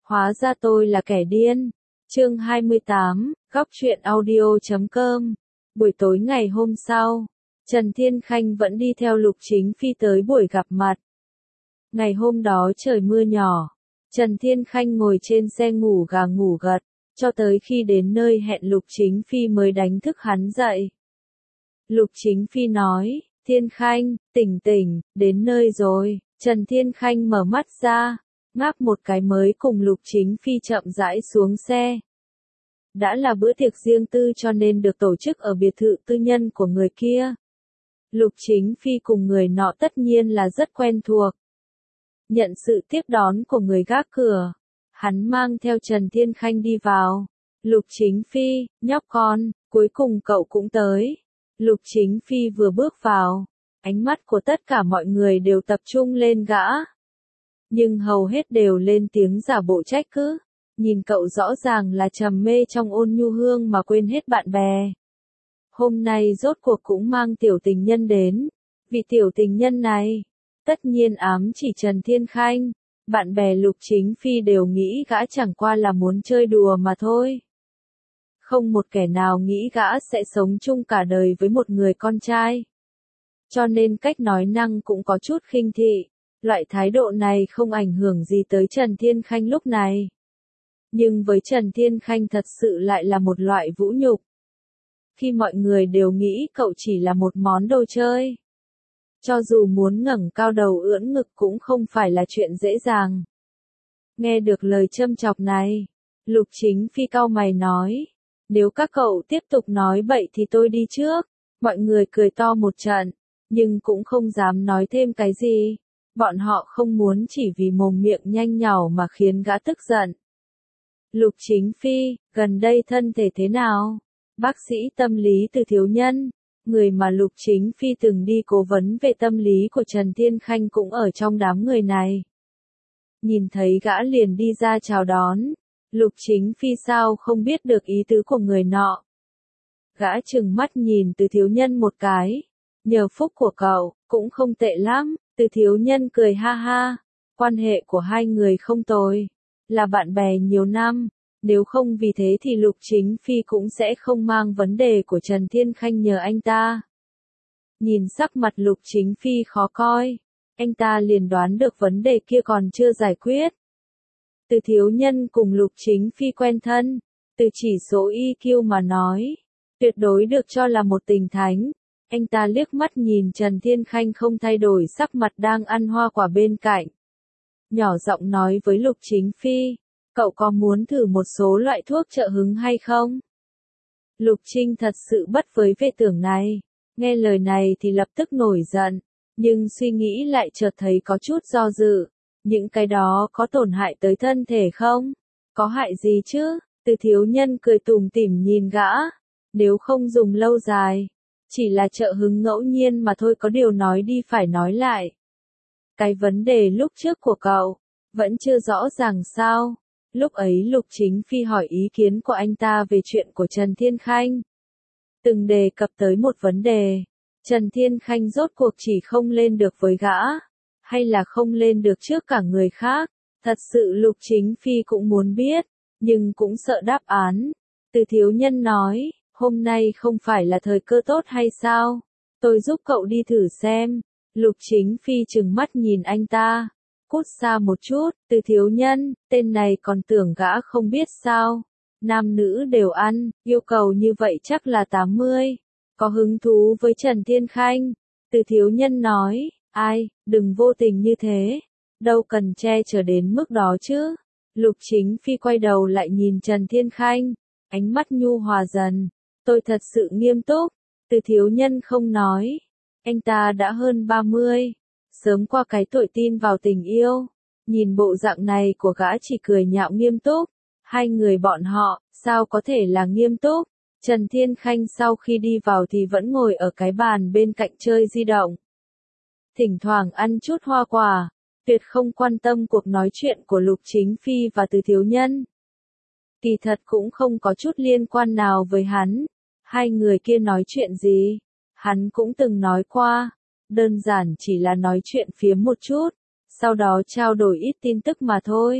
Hóa ra tôi là kẻ điên. Chương 28, Góc truyện audio.com. Buổi tối ngày hôm sau, Trần Thiên Khanh vẫn đi theo Lục Chính Phi tới buổi gặp mặt. Ngày hôm đó trời mưa nhỏ, Trần Thiên Khanh ngồi trên xe ngủ gà ngủ gật, cho tới khi đến nơi hẹn Lục Chính Phi mới đánh thức hắn dậy. Lục Chính Phi nói, Thiên Khanh, tỉnh tỉnh, đến nơi rồi. Trần Thiên Khanh mở mắt ra, ngáp một cái mới cùng Lục Chính Phi chậm rãi xuống xe. Đã là bữa tiệc riêng tư cho nên được tổ chức ở biệt thự tư nhân của người kia. Lục Chính Phi cùng người nọ tất nhiên là rất quen thuộc. Nhận sự tiếp đón của người gác cửa, hắn mang theo Trần Thiên Khanh đi vào. Lục Chính Phi, nhóc con, cuối cùng cậu cũng tới. Lục Chính Phi vừa bước vào, ánh mắt của tất cả mọi người đều tập trung lên gã. Nhưng hầu hết đều lên tiếng giả bộ trách cứ. Nhìn cậu rõ ràng là trầm mê trong ôn nhu hương mà quên hết bạn bè. Hôm nay rốt cuộc cũng mang tiểu tình nhân đến. Vị tiểu tình nhân này, tất nhiên ám chỉ Trần Thiên Khanh. Bạn bè Lục Chính Phi đều nghĩ gã chẳng qua là muốn chơi đùa mà thôi. Không một kẻ nào nghĩ gã sẽ sống chung cả đời với một người con trai. Cho nên cách nói năng cũng có chút khinh thị. Loại thái độ này không ảnh hưởng gì tới Trần Thiên Khanh lúc này. Nhưng với Trần Thiên Khanh thật sự lại là một loại vũ nhục. Khi mọi người đều nghĩ cậu chỉ là một món đồ chơi. Cho dù muốn ngẩng cao đầu ưỡn ngực cũng không phải là chuyện dễ dàng. Nghe được lời châm chọc này, Lục Chính Phi cau mày nói, nếu các cậu tiếp tục nói bậy thì tôi đi trước. Mọi người cười to một trận, nhưng cũng không dám nói thêm cái gì. Bọn họ không muốn chỉ vì mồm miệng nhanh nhảu mà khiến gã tức giận. Lục Chính Phi, gần đây thân thể thế nào? Bác sĩ tâm lý Từ Thiếu Nhân, người mà Lục Chính Phi từng đi cố vấn về tâm lý của Trần Thiên Khanh cũng ở trong đám người này. Nhìn thấy gã liền đi ra chào đón. Lục Chính Phi sao không biết được ý tứ của người nọ. Gã trừng mắt nhìn Từ Thiếu Nhân một cái. Nhờ phúc của cậu, cũng không tệ lắm. Từ Thiếu Nhân cười ha ha. Quan hệ của hai người không tồi. Là bạn bè nhiều năm. Nếu không vì thế thì Lục Chính Phi cũng sẽ không mang vấn đề của Trần Thiên Khanh nhờ anh ta. Nhìn sắc mặt Lục Chính Phi khó coi. Anh ta liền đoán được vấn đề kia còn chưa giải quyết. Từ Thiếu Nhân cùng Lục Chính Phi quen thân. Từ chỉ số EQ mà nói. Tuyệt đối được cho là một tình thánh. Anh ta liếc mắt nhìn Trần Thiên Khanh không thay đổi sắc mặt đang ăn hoa quả bên cạnh. Nhỏ giọng nói với Lục Chính Phi, cậu có muốn thử một số loại thuốc trợ hứng hay không? Lục Trinh thật sự bất với về tưởng này. Nghe lời này thì lập tức nổi giận. Nhưng suy nghĩ lại chợt thấy có chút do dự. Những cái đó có tổn hại tới thân thể không? Có hại gì chứ? Từ Thiếu Nhân cười tủm tỉm nhìn gã. Nếu không dùng lâu dài. Chỉ là trợ hứng ngẫu nhiên mà thôi, có điều nói đi phải nói lại. Cái vấn đề lúc trước của cậu, vẫn chưa rõ ràng sao? Lúc ấy Lục Chính Phi hỏi ý kiến của anh ta về chuyện của Trần Thiên Khanh. Từng đề cập tới một vấn đề. Trần Thiên Khanh rốt cuộc chỉ không lên được với gã, hay là không lên được trước cả người khác? Thật sự Lục Chính Phi cũng muốn biết, nhưng cũng sợ đáp án. Từ Thiếu Nhân nói, hôm nay không phải là thời cơ tốt hay sao? Tôi giúp cậu đi thử xem. Lục Chính Phi trừng mắt nhìn anh ta. Cút xa một chút. Từ Thiếu Nhân, tên này còn tưởng gã không biết sao? Nam nữ đều ăn, yêu cầu như vậy chắc là 80. Có hứng thú với Trần Thiên Khanh? Từ Thiếu Nhân nói, ai, đừng vô tình như thế. Đâu cần che chở đến mức đó chứ. Lục Chính Phi quay đầu lại nhìn Trần Thiên Khanh. Ánh mắt nhu hòa dần. Tôi thật sự nghiêm túc. Từ Thiếu Nhân không nói. Anh ta đã hơn 30. Sớm qua cái tuổi tin vào tình yêu. Nhìn bộ dạng này của gã chỉ cười nhạo nghiêm túc. Hai người bọn họ, sao có thể là nghiêm túc? Trần Thiên Khanh sau khi đi vào thì vẫn ngồi ở cái bàn bên cạnh chơi di động. Thỉnh thoảng ăn chút hoa quả. Tuyệt không quan tâm cuộc nói chuyện của Lục Chính Phi và Từ Thiếu Nhân. Kỳ thật cũng không có chút liên quan nào với hắn. Hai người kia nói chuyện gì? Hắn cũng từng nói qua. Đơn giản chỉ là nói chuyện phiếm một chút. Sau đó trao đổi ít tin tức mà thôi.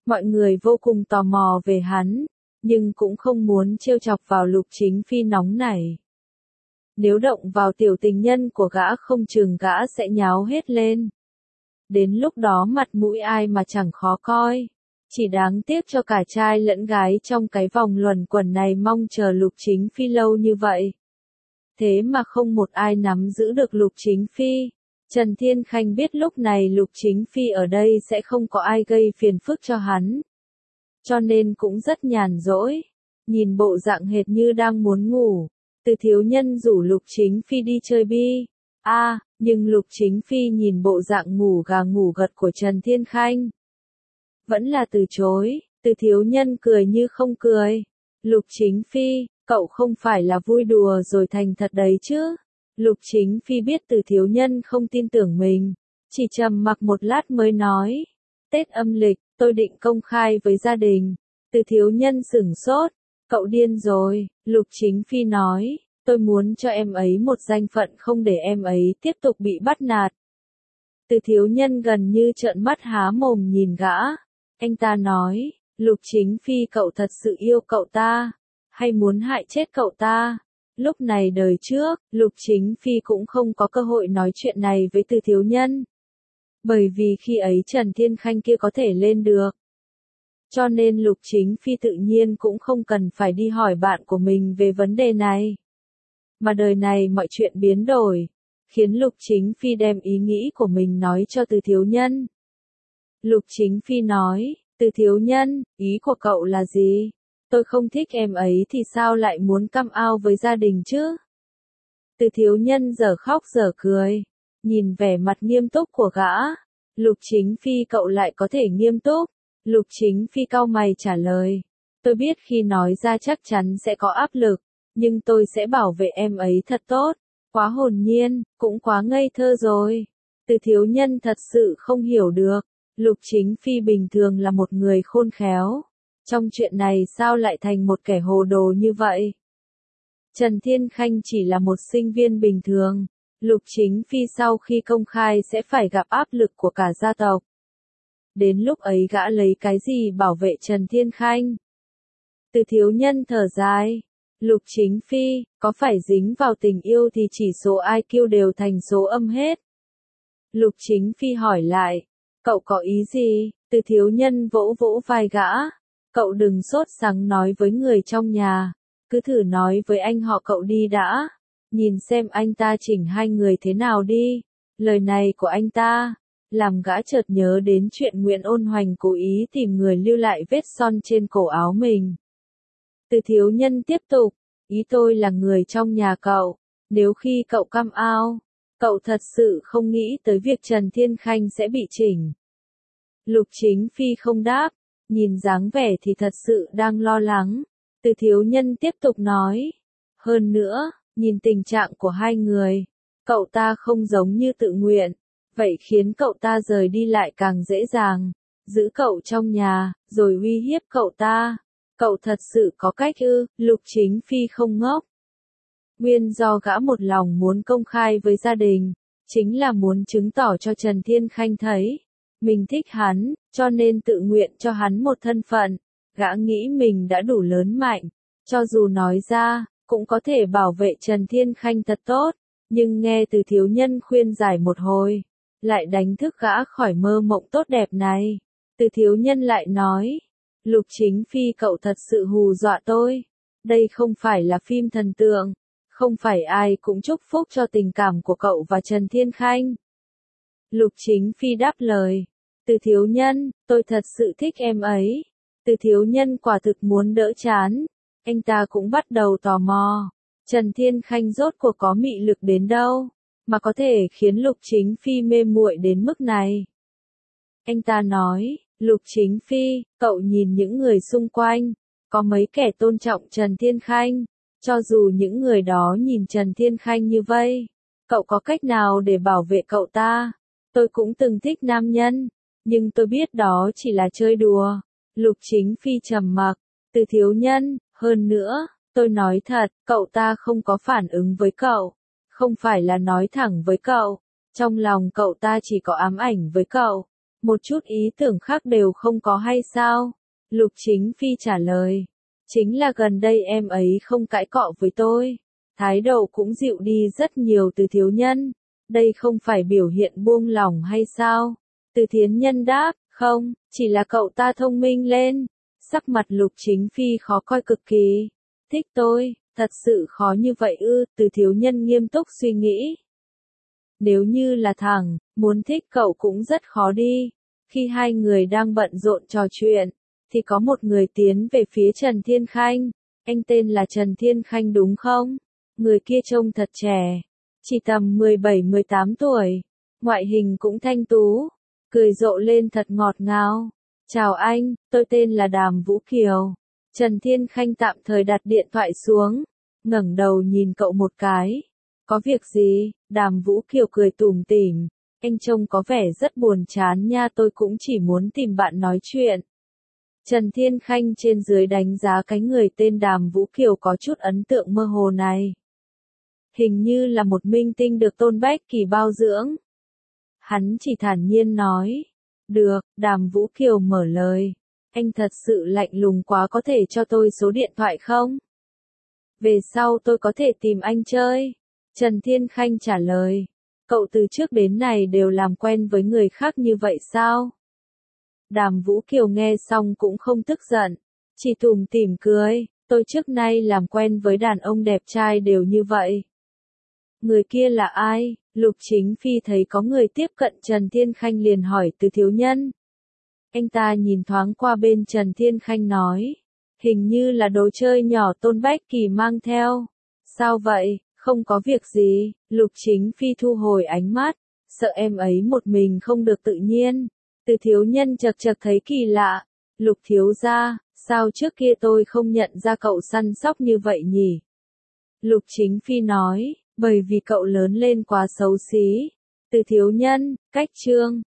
Mọi người vô cùng tò mò về hắn, nhưng cũng không muốn trêu chọc vào Lục Chính Phi nóng nảy. Nếu động vào tiểu tình nhân của gã không chừng gã sẽ nháo hết lên. Đến lúc đó mặt mũi ai mà chẳng khó coi. Chỉ đáng tiếc cho cả trai lẫn gái trong cái vòng luẩn quẩn này mong chờ Lục Chính Phi lâu như vậy. Thế mà không một ai nắm giữ được Lục Chính Phi. Trần Thiên Khanh biết lúc này Lục Chính Phi ở đây sẽ không có ai gây phiền phức cho hắn. Cho nên cũng rất nhàn rỗi. Nhìn bộ dạng hệt như đang muốn ngủ. Từ thiếu nhân rủ Lục Chính Phi đi chơi bi. Nhưng Lục Chính Phi nhìn bộ dạng ngủ gà ngủ gật của Trần Thiên Khanh. Vẫn là từ chối, từ thiếu nhân cười như không cười. Lục Chính Phi, cậu không phải là vui đùa rồi thành thật đấy chứ. Lục Chính Phi biết từ thiếu nhân không tin tưởng mình. Chỉ trầm mặc một lát mới nói. Tết âm lịch, tôi định công khai với gia đình. Từ thiếu nhân sửng sốt. Cậu điên rồi, Lục Chính Phi nói. Tôi muốn cho em ấy một danh phận không để em ấy tiếp tục bị bắt nạt. Từ thiếu nhân gần như trợn mắt há mồm nhìn gã. Anh ta nói, Lục Chính Phi cậu thật sự yêu cậu ta, hay muốn hại chết cậu ta? Lúc này đời trước, Lục Chính Phi cũng không có cơ hội nói chuyện này với từ thiếu nhân. Bởi vì khi ấy Trần Thiên Khanh kia có thể lên được. Cho nên Lục Chính Phi tự nhiên cũng không cần phải đi hỏi bạn của mình về vấn đề này. Mà đời này mọi chuyện biến đổi, khiến Lục Chính Phi đem ý nghĩ của mình nói cho từ thiếu nhân. Lục Chính Phi nói, từ thiếu nhân, ý của cậu là gì? Tôi không thích em ấy thì sao lại muốn căm ao với gia đình chứ? Từ thiếu nhân giờ khóc giờ cười, nhìn vẻ mặt nghiêm túc của gã. Lục Chính Phi cậu lại có thể nghiêm túc. Lục Chính Phi cau mày trả lời. Tôi biết khi nói ra chắc chắn sẽ có áp lực, nhưng tôi sẽ bảo vệ em ấy thật tốt. Quá hồn nhiên, cũng quá ngây thơ rồi. Từ thiếu nhân thật sự không hiểu được. Lục Chính Phi bình thường là một người khôn khéo. Trong chuyện này sao lại thành một kẻ hồ đồ như vậy? Trần Thiên Khanh chỉ là một sinh viên bình thường. Lục Chính Phi sau khi công khai sẽ phải gặp áp lực của cả gia tộc. Đến lúc ấy gã lấy cái gì bảo vệ Trần Thiên Khanh? Từ thiếu nhân thở dài. Lục Chính Phi, có phải dính vào tình yêu thì chỉ số IQ đều thành số âm hết? Lục Chính Phi hỏi lại. Cậu có ý gì? Từ thiếu nhân vỗ vỗ vai gã. Cậu đừng sốt sắng nói với người trong nhà. Cứ thử nói với anh họ cậu đi đã. Nhìn xem anh ta chỉnh hai người thế nào đi. Lời này của anh ta làm gã chợt nhớ đến chuyện Nguyễn Ôn Hoành cố ý tìm người lưu lại vết son trên cổ áo mình. Từ thiếu nhân tiếp tục. Ý tôi là người trong nhà cậu. Nếu khi cậu căm ao, cậu thật sự không nghĩ tới việc Trần Thiên Khanh sẽ bị chỉnh. Lục Chính Phi không đáp, nhìn dáng vẻ thì thật sự đang lo lắng. Từ thiếu nhân tiếp tục nói. Hơn nữa, nhìn tình trạng của hai người, cậu ta không giống như tự nguyện, vậy khiến cậu ta rời đi lại càng dễ dàng. Giữ cậu trong nhà, rồi uy hiếp cậu ta. Cậu thật sự có cách ư? Lục Chính Phi không ngốc. Nguyên do gã một lòng muốn công khai với gia đình, chính là muốn chứng tỏ cho Trần Thiên Khanh thấy mình thích hắn, cho nên tự nguyện cho hắn một thân phận. Gã nghĩ mình đã đủ lớn mạnh, cho dù nói ra, cũng có thể bảo vệ Trần Thiên Khanh thật tốt, nhưng nghe từ thiếu nhân khuyên giải một hồi, lại đánh thức gã khỏi mơ mộng tốt đẹp này. Từ thiếu nhân lại nói, Lục Chính Phi cậu thật sự hù dọa tôi. Đây không phải là phim thần tượng, không phải ai cũng chúc phúc cho tình cảm của cậu và Trần Thiên Khanh. Lục Chính Phi đáp lời, từ thiếu nhân, tôi thật sự thích em ấy. Từ thiếu nhân quả thực muốn đỡ chán, anh ta cũng bắt đầu tò mò. Trần Thiên Khanh rốt cuộc có mị lực đến đâu, mà có thể khiến Lục Chính Phi mê muội đến mức này. Anh ta nói, Lục Chính Phi, cậu nhìn những người xung quanh, có mấy kẻ tôn trọng Trần Thiên Khanh, cho dù những người đó nhìn Trần Thiên Khanh như vậy, cậu có cách nào để bảo vệ cậu ta? Tôi cũng từng thích nam nhân, nhưng tôi biết đó chỉ là chơi đùa. Lục Chính Phi trầm mặc, từ thiếu nhân, hơn nữa, tôi nói thật, cậu ta không có phản ứng với cậu, không phải là nói thẳng với cậu, trong lòng cậu ta chỉ có ám ảnh với cậu. Một chút ý tưởng khác đều không có hay sao? Lục Chính Phi trả lời. Chính là gần đây em ấy không cãi cọ với tôi. Thái độ cũng dịu đi rất nhiều Từ Thiếu Nhân. Đây không phải biểu hiện buông lỏng hay sao? Từ Thiến Nhân đáp, không, chỉ là cậu ta thông minh lên. Sắc mặt Lục Chính Phi khó coi cực kỳ. Thích tôi, thật sự khó như vậy ư? Từ Thiếu Nhân nghiêm túc suy nghĩ. Nếu như là thằng, muốn thích cậu cũng rất khó đi. Khi hai người đang bận rộn trò chuyện, thì có một người tiến về phía Trần Thiên Khanh. Anh tên là Trần Thiên Khanh đúng không? Người kia trông thật trẻ, chỉ tầm 17-18 tuổi, ngoại hình cũng thanh tú, cười rộ lên thật ngọt ngào. Chào anh, tôi tên là Đàm Vũ Kiều. Trần Thiên Khanh tạm thời đặt điện thoại xuống, ngẩng đầu nhìn cậu một cái. Có việc gì? Đàm Vũ Kiều cười tủm tỉm. Anh trông có vẻ rất buồn chán nha, tôi cũng chỉ muốn tìm bạn nói chuyện. Trần Thiên Khanh trên dưới đánh giá cái người tên Đàm Vũ Kiều có chút ấn tượng mơ hồ này. Hình như là một minh tinh được Tôn Bách Kỳ bao dưỡng. Hắn chỉ thản nhiên nói. Được, Đàm Vũ Kiều mở lời. Anh thật sự lạnh lùng quá, có thể cho tôi số điện thoại không? Về sau tôi có thể tìm anh chơi. Trần Thiên Khanh trả lời. Cậu từ trước đến nay đều làm quen với người khác như vậy sao? Đàm Vũ Kiều nghe xong cũng không tức giận, chỉ tủm tỉm cười. Tôi trước nay làm quen với đàn ông đẹp trai đều như vậy. Người kia là ai? Lục Chính Phi thấy có người tiếp cận Trần Thiên Khanh liền hỏi Từ Thiếu Nhân. Anh ta nhìn thoáng qua bên Trần Thiên Khanh nói. Hình như là đồ chơi nhỏ Tôn Bách Kỳ mang theo. Sao vậy? Không có việc gì. Lục Chính Phi thu hồi ánh mắt, sợ em ấy một mình không được tự nhiên. Từ Thiếu Nhân chật chật thấy kỳ lạ. Lục thiếu gia, sao trước kia tôi không nhận ra cậu săn sóc như vậy nhỉ? Lục Chính Phi nói, bởi vì cậu lớn lên quá xấu xí. Từ Thiếu Nhân, cách chương.